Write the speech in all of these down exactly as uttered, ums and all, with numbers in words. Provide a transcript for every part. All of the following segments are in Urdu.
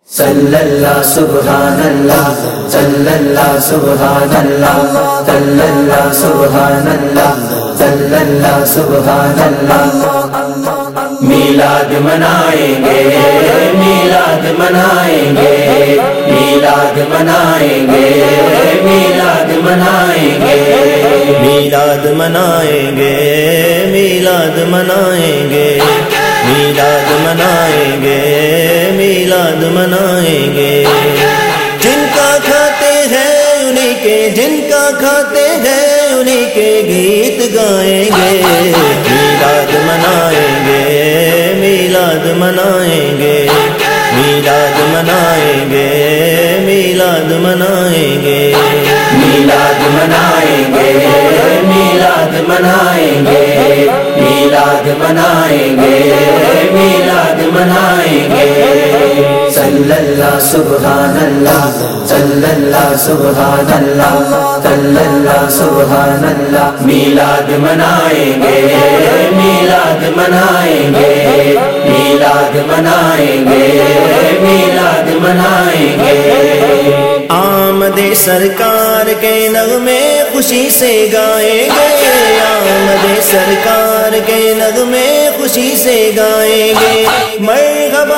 صلی اللہ سبحان اللہ صلی اللہ سبحان اللہ صلی اللہ سبحان اللہ صلی اللہ سبحان اللہ میلاد منائیں گے میلاد منائیں گے میلاد منائیں گے میلاد منائیں گے میلاد منائیں گے میلاد منائیں گے میلاد منائیں گے میلاد منائیں گے جن کا کھاتے ہیں انہیں کے جن کا کھاتے ہیں انہیں کے گیت گائیں گے میلاد منائیں گے میلاد منائیں گے میلاد منائیں گے میلاد منائیں گے میلاد منائیں گے میلاد منائیں گے میلاد منائیں گے میلاد منائیں گے صلی اللہ سبحان اللہ صلی اللہ سبحان اللہ صلی اللہ سبحان اللہ میلاد منائیں گے میلاد منائیں گے میلاد منائیں گے میلاد منائیں گے آمد سرکار کے نغمے خوشی سے گائیں گے آمد سرکار کے نغمے خوشی سے گائیں گے مرحبا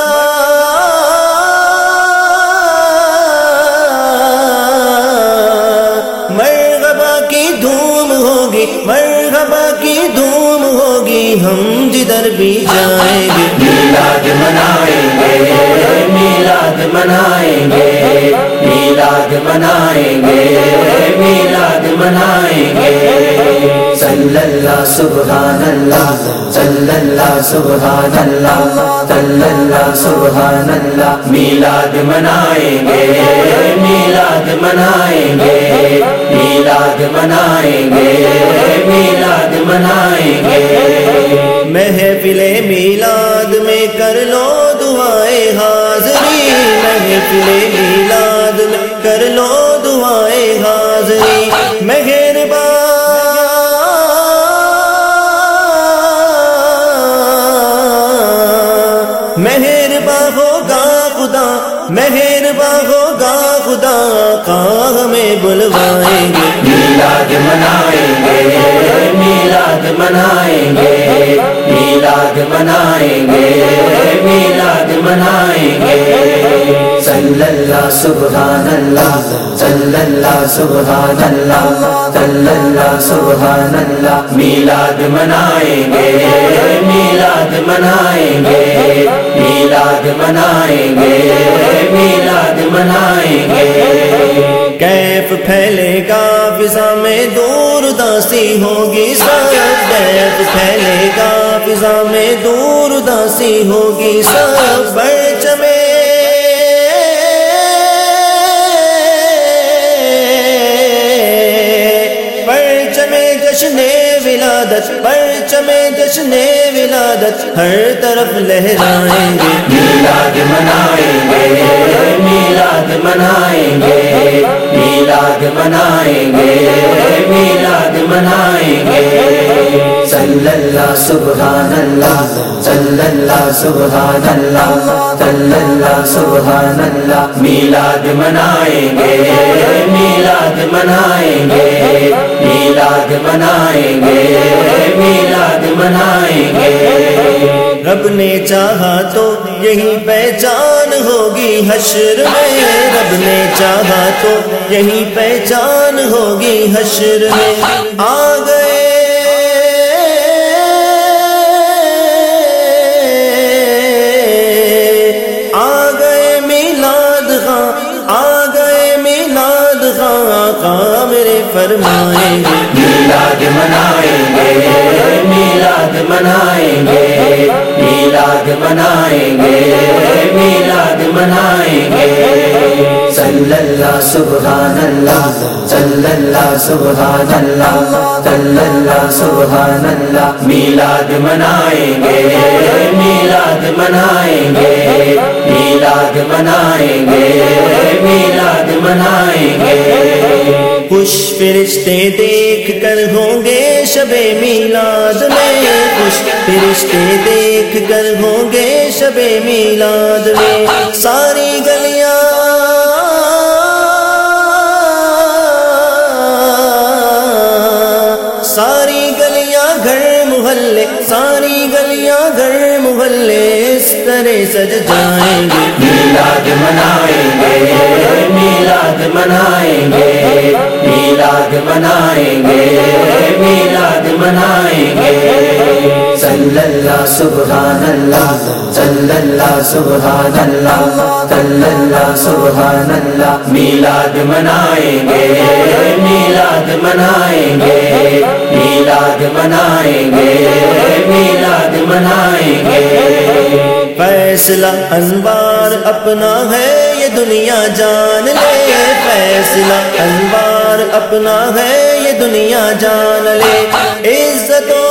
مرحبا کی دھوم ہوگی مرحبا کی دھوم ہوگی ہم جدھر بھی جائیں گے میلاد منائیں گے میلاد منائیں گے میلاد منائیں گے میلاد منائیں گے صلی اللہ سبحان اللہ صلی اللہ سبحان اللہ صلی اللہ سبحان اللہ میلاد منائیں گے میلاد منائیں گے میلاد منائیں گے میلاد منائیں گے محفل میلاد میں کر لو دعائیں حاضری محفل میلاد میں کر لو دعائیں حاضری مہربان مہربان ہوگا خدا مہربان ہوگا خدا کا ہمیں بلوائیں گے میلاد منائیں گے میلاد منائیں گے میلاد منائیں گے میلاد منائیں گے صلی اللہ سبحان اللہ صلی اللہ سبحان اللہ صلی اللہ سبحان اللہ میلاد منائیں گے میلاد منائیں گے میلاد منائیں گے میلاد منائیں گے کیف پھیلے گا فضا میں دور داسی ہوگی سب کیف پھیلے گا فضا میں دور داسی ہوگی سب پرچمے پرچمے جشن ولادت پرچمے جشن ولادت ہر طرف لہرائیں گے میلاد منائیں گے میلاد منائیں گے میلاد منائیں گے میلاد منائیں گے صلی اللہ سبحان اللہ صلی اللہ سبحان اللہ صلی اللہ سبحان اللہ میلاد منائیں گے میلاد منائیں گے میلاد منائیں گے میلاد منائیں گے رب نے چاہا تو یہی پہچان ہوگی حشر میں رب نے چاہا تو یہی پہچان ہوگی حشر میں آ گئے آ گئے میلاد خاں آ گئے میلاد خاں آقا میرے فرمائیں گے میلاد منائیں گے میلاد منائیں گے میلاد منائیں گے میلاد منائیں گے صلی اللہ سبحان اللہ صلی اللہ سبحان اللہ صلی اللہ سبحان اللہ میلاد منائیں گے میلاد منائیں گے میلاد منائیں گے میلاد منائیں گے خوش فرشتے دیکھ کر ہوں گے شب میلاد میں خوش فرشتے دیکھ کر ہوں گے شب میلاد میں ساری جائیں گے میلاد منائیں گے میلاد منائیں گے میلاد منائیں گے میلاد منائیں گے صلی اللہ سبحان اللہ صلی اللہ سبحان اللہ صلی اللہ سبحان اللہ میلاد منائیں گے میلاد منائیں گے میلاد منائیں گے میلاد منائیں گے فیصلہ انوار اپنا ہے یہ دنیا جان لے فیصلہ انوار اپنا ہے یہ دنیا جان لے عزتوں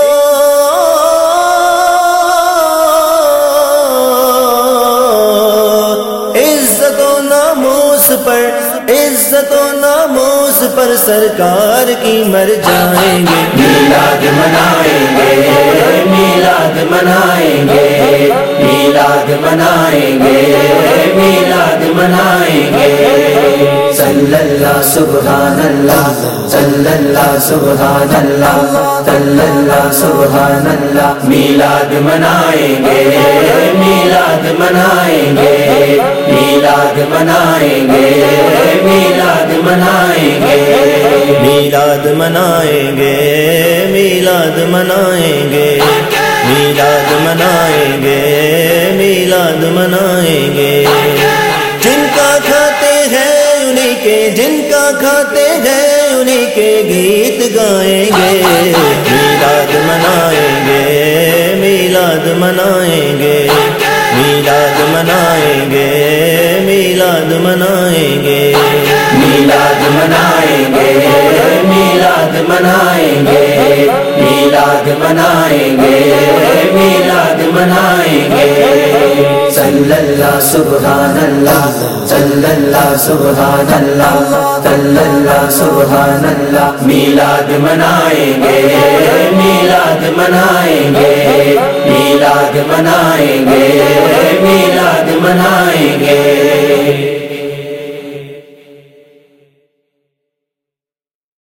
عزت و ناموس پر عزت و ناموس پر سرکار کی مر جائیں گے میلاد منائیں گے میلاد منائیں گے میلاد منائیں گے میلاد منائیں گے صلی اللہ سبحان اللہ صلی اللہ سبحان اللہ صلی اللہ سبحان اللہ میلاد منائیں گے میلاد منائیں گے میلاد منائیں گے میلاد منائیں گے میلاد منائیں گے میلاد منائیں گے میلاد منائیں گے میلاد منائیں گے جن کا کھاتے ہیں انہیں کے جن کا کھاتے ہیں انہیں کے گیت گائیں گے میلاد منائیں گے میلاد منائیں گے میلاد منائیں گے میلاد منائیں گے میلاد منائیں گے میلاد منائیں گے میلاد منائیں گے میلاد منائیں گے صلی اللہ سبحان اللہ صلی اللہ سبحان اللہ صلی اللہ سبحان اللہ میلاد منائیں گے میلاد منائیں گے میلاد